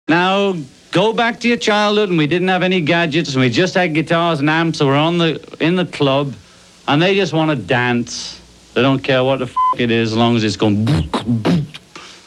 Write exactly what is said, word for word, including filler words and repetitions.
Now, go back to your childhood, and we didn't have any gadgets, and we just had guitars and amps, so we're on the, in the club, and they just want to dance. They don't care what the f*** it is, as long as it's going...